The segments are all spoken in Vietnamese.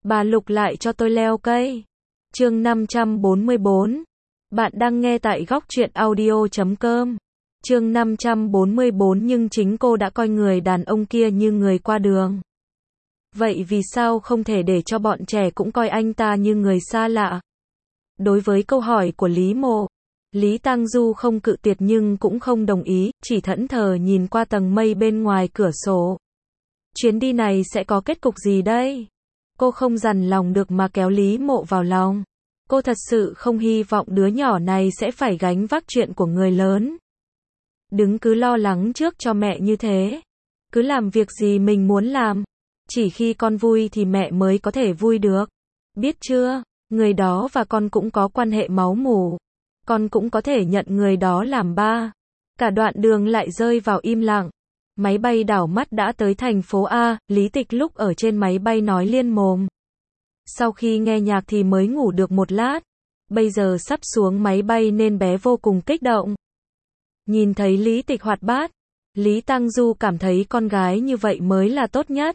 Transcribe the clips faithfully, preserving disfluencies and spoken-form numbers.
Bà Lục lại cho tôi leo cây. Chương năm trăm bốn mươi bốn. Bạn đang nghe tại góc truyện audio chấm com. Chương năm trăm bốn mươi bốn nhưng chính cô đã coi người đàn ông kia như người qua đường. Vậy vì sao không thể để cho bọn trẻ cũng coi anh ta như người xa lạ? Đối với câu hỏi của Lý Mộ, Lý Tang Du không cự tuyệt nhưng cũng không đồng ý, chỉ thẫn thờ nhìn qua tầng mây bên ngoài cửa sổ. Chuyến đi này sẽ có kết cục gì đây? Cô không dằn lòng được mà kéo Lý Mộ vào lòng. Cô thật sự không hy vọng đứa nhỏ này sẽ phải gánh vác chuyện của người lớn. Đừng cứ lo lắng trước cho mẹ như thế. Cứ làm việc gì mình muốn làm. Chỉ khi con vui thì mẹ mới có thể vui được. Biết chưa, người đó và con cũng có quan hệ máu mủ. Con cũng có thể nhận người đó làm ba. Cả đoạn đường lại rơi vào im lặng. Máy bay đảo mắt đã tới thành phố A, Lý Tịch lúc ở trên máy bay nói liên mồm. Sau khi nghe nhạc thì mới ngủ được một lát. Bây giờ sắp xuống máy bay nên bé vô cùng kích động. Nhìn thấy Lý Tịch hoạt bát, Lý Tang Du cảm thấy con gái như vậy mới là tốt nhất.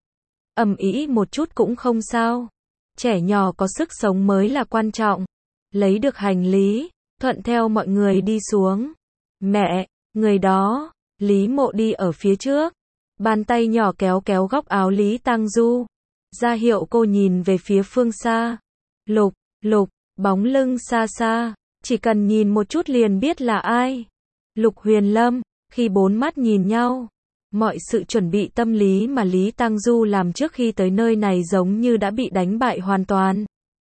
Ầm ĩ một chút cũng không sao. Trẻ nhỏ có sức sống mới là quan trọng. Lấy được hành lý, thuận theo mọi người đi xuống. Mẹ, người đó. Lý Mộ đi ở phía trước. Bàn tay nhỏ kéo kéo góc áo Lý Tang Du. Ra hiệu cô nhìn về phía phương xa. Lục, Lục, bóng lưng xa xa. Chỉ cần nhìn một chút liền biết là ai. Lục Huyền Lâm. Khi bốn mắt nhìn nhau, mọi sự chuẩn bị tâm lý mà Lý Tang Du làm trước khi tới nơi này giống như đã bị đánh bại hoàn toàn.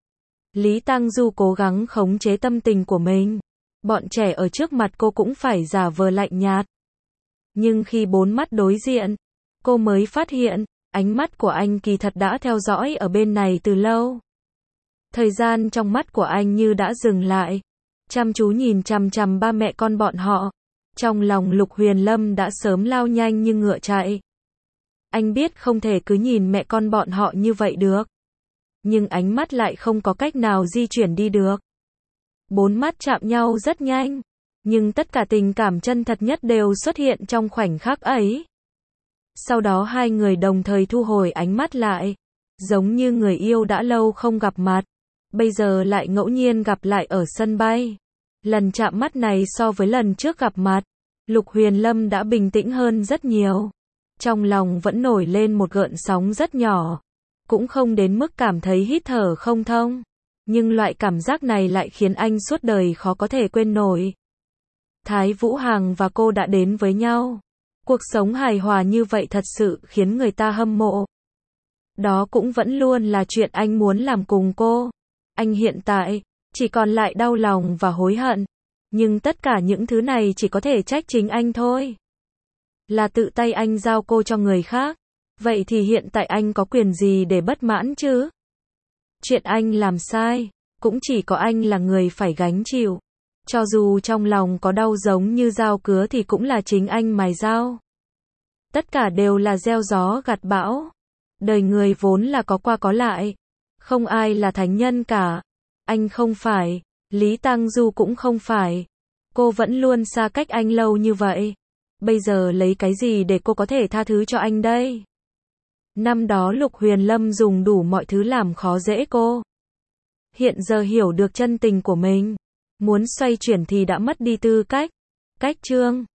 Lý Tang Du cố gắng khống chế tâm tình của mình. Bọn trẻ ở trước mặt cô cũng phải giả vờ lạnh nhạt. Nhưng khi bốn mắt đối diện, cô mới phát hiện, ánh mắt của anh kỳ thật đã theo dõi ở bên này từ lâu. Thời gian trong mắt của anh như đã dừng lại, chăm chú nhìn chằm chằm ba mẹ con bọn họ. Trong lòng Lục Huyền Lâm đã sớm lao nhanh như ngựa chạy. Anh biết không thể cứ nhìn mẹ con bọn họ như vậy được. Nhưng ánh mắt lại không có cách nào di chuyển đi được. Bốn mắt chạm nhau rất nhanh. Nhưng tất cả tình cảm chân thật nhất đều xuất hiện trong khoảnh khắc ấy. Sau đó hai người đồng thời thu hồi ánh mắt lại. Giống như người yêu đã lâu không gặp mặt. Bây giờ lại ngẫu nhiên gặp lại ở sân bay. Lần chạm mắt này so với lần trước gặp mặt, Lục Huyền Lâm đã bình tĩnh hơn rất nhiều. Trong lòng vẫn nổi lên một gợn sóng rất nhỏ. Cũng không đến mức cảm thấy hít thở không thông. Nhưng loại cảm giác này lại khiến anh suốt đời khó có thể quên nổi. Thái Vũ Hằng và cô đã đến với nhau. Cuộc sống hài hòa như vậy thật sự khiến người ta hâm mộ. Đó cũng vẫn luôn là chuyện anh muốn làm cùng cô. Anh hiện tại chỉ còn lại đau lòng và hối hận. Nhưng tất cả những thứ này chỉ có thể trách chính anh thôi. Là tự tay anh giao cô cho người khác. Vậy thì hiện tại anh có quyền gì để bất mãn chứ? Chuyện anh làm sai, cũng chỉ có anh là người phải gánh chịu. Cho dù trong lòng có đau giống như dao cứa thì cũng là chính anh mài dao. Tất cả đều là gieo gió gặt bão. Đời người vốn là có qua có lại. Không ai là thánh nhân cả. Anh không phải, Lý Tang Du cũng không phải. Cô vẫn luôn xa cách anh lâu như vậy. Bây giờ lấy cái gì để cô có thể tha thứ cho anh đây? Năm đó Lục Huyền Lâm dùng đủ mọi thứ làm khó dễ cô. Hiện giờ hiểu được chân tình của mình. Muốn xoay chuyển thì đã mất đi tư cách. Cách chương.